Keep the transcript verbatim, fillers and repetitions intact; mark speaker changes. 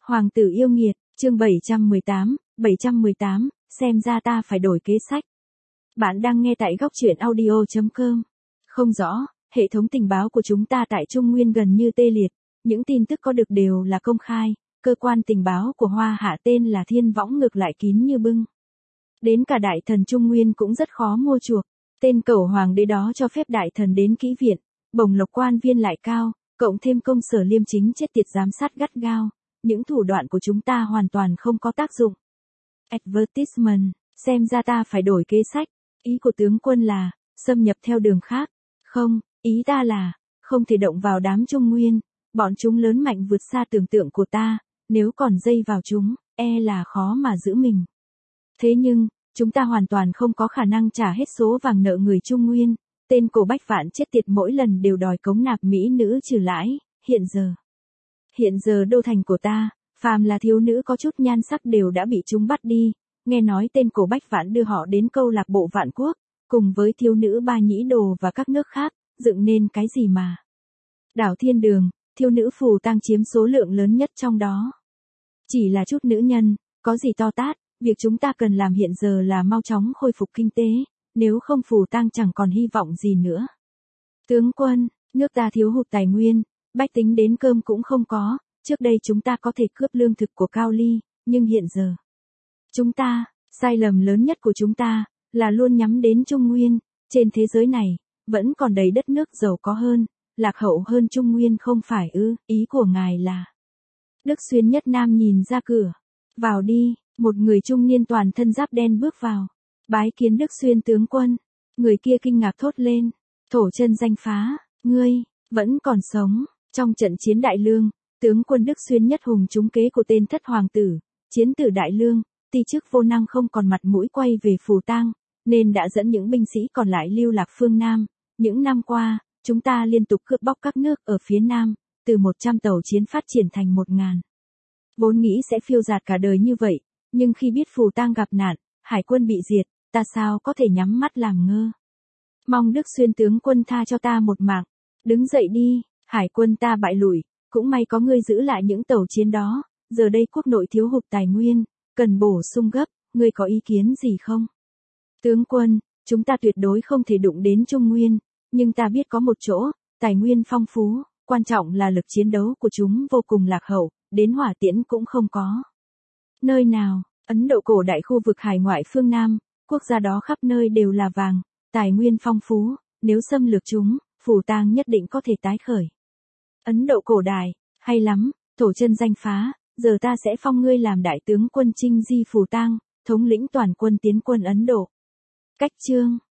Speaker 1: Hoàng tử yêu nghiệt, chương bảy trăm mười tám, bảy trăm mười tám, xem ra ta phải đổi kế sách. Bạn đang nghe tại góc truyện audio chấm com. Không rõ, hệ thống tình báo của chúng ta tại Trung Nguyên gần như tê liệt, những tin tức có được đều là công khai, cơ quan tình báo của Hoa Hạ tên là Thiên Võng ngược lại kín như bưng. Đến cả đại thần Trung Nguyên cũng rất khó mua chuộc, tên cẩu hoàng đế đó cho phép đại thần đến kỹ viện, bổng lộc quan viên lại cao, cộng thêm công sở liêm chính chết tiệt giám sát gắt gao. Những thủ đoạn của chúng ta hoàn toàn không có tác dụng. Advertisement, xem ra ta phải đổi kế sách. Ý của tướng quân là, xâm nhập theo đường khác. Không, ý ta là, không thể động vào đám Trung Nguyên. Bọn chúng lớn mạnh vượt xa tưởng tượng của ta, nếu còn dây vào chúng, e là khó mà giữ mình. Thế nhưng, chúng ta hoàn toàn không có khả năng trả hết số vàng nợ người Trung Nguyên. Tên cổ Bách Vạn chết tiệt mỗi lần đều đòi cống nạp mỹ nữ trừ lãi, hiện giờ. Hiện giờ đô thành của ta, phàm là thiếu nữ có chút nhan sắc đều đã bị chúng bắt đi, nghe nói tên cổ Bách Vạn đưa họ đến câu lạc bộ Vạn Quốc, cùng với thiếu nữ Ba Nhĩ Đồ và các nước khác, dựng nên cái gì mà. Đảo Thiên Đường, thiếu nữ phù tang chiếm số lượng lớn nhất trong đó. Chỉ là chút nữ nhân, có gì to tát, việc chúng ta cần làm hiện giờ là mau chóng khôi phục kinh tế, nếu không phù tang chẳng còn hy vọng gì nữa. Tướng quân, nước ta thiếu hụt tài nguyên. Bách tính đến cơm cũng không có, trước đây chúng ta có thể cướp lương thực của Cao Ly, nhưng hiện giờ, chúng ta, sai lầm lớn nhất của chúng ta, là luôn nhắm đến Trung Nguyên, trên thế giới này, vẫn còn đầy đất nước giàu có hơn, lạc hậu hơn Trung Nguyên không phải ư, ý của ngài là. Đức Xuyên Nhất Nam nhìn ra cửa, vào đi, một người trung niên toàn thân giáp đen bước vào, bái kiến Đức Xuyên tướng quân, người kia kinh ngạc thốt lên, Thổ Chân Danh Phá, ngươi, vẫn còn sống. Trong trận chiến Đại Lương, tướng quân Đức Xuyên Nhất Hùng trúng kế của tên thất hoàng tử, chiến tử Đại Lương, ti chức vô năng không còn mặt mũi quay về Phù Tang, nên đã dẫn những binh sĩ còn lại lưu lạc phương Nam. Những năm qua, chúng ta liên tục cướp bóc các nước ở phía Nam, từ một trăm tàu chiến phát triển thành một ngàn. Vốn nghĩ sẽ phiêu dạt cả đời như vậy, nhưng khi biết Phù Tang gặp nạn, hải quân bị diệt, ta sao có thể nhắm mắt làm ngơ. Mong Đức Xuyên tướng quân tha cho ta một mạng, đứng dậy đi. Hải quân ta bại lùi, cũng may có ngươi giữ lại những tàu chiến đó, giờ đây quốc nội thiếu hụt tài nguyên, cần bổ sung gấp, ngươi có ý kiến gì không? Tướng quân, chúng ta tuyệt đối không thể đụng đến Trung Nguyên, nhưng ta biết có một chỗ, tài nguyên phong phú, quan trọng là lực chiến đấu của chúng vô cùng lạc hậu, đến hỏa tiễn cũng không có. Nơi nào? Ấn Độ cổ đại khu vực hải ngoại phương Nam, quốc gia đó khắp nơi đều là vàng, tài nguyên phong phú, nếu xâm lược chúng, Phù Tang nhất định có thể tái khởi. Ấn Độ cổ đại, hay lắm, Thổ Chân Danh Phá, giờ ta sẽ phong ngươi làm đại tướng quân chinh di Phù Tang, thống lĩnh toàn quân tiến quân Ấn Độ. Cách chương,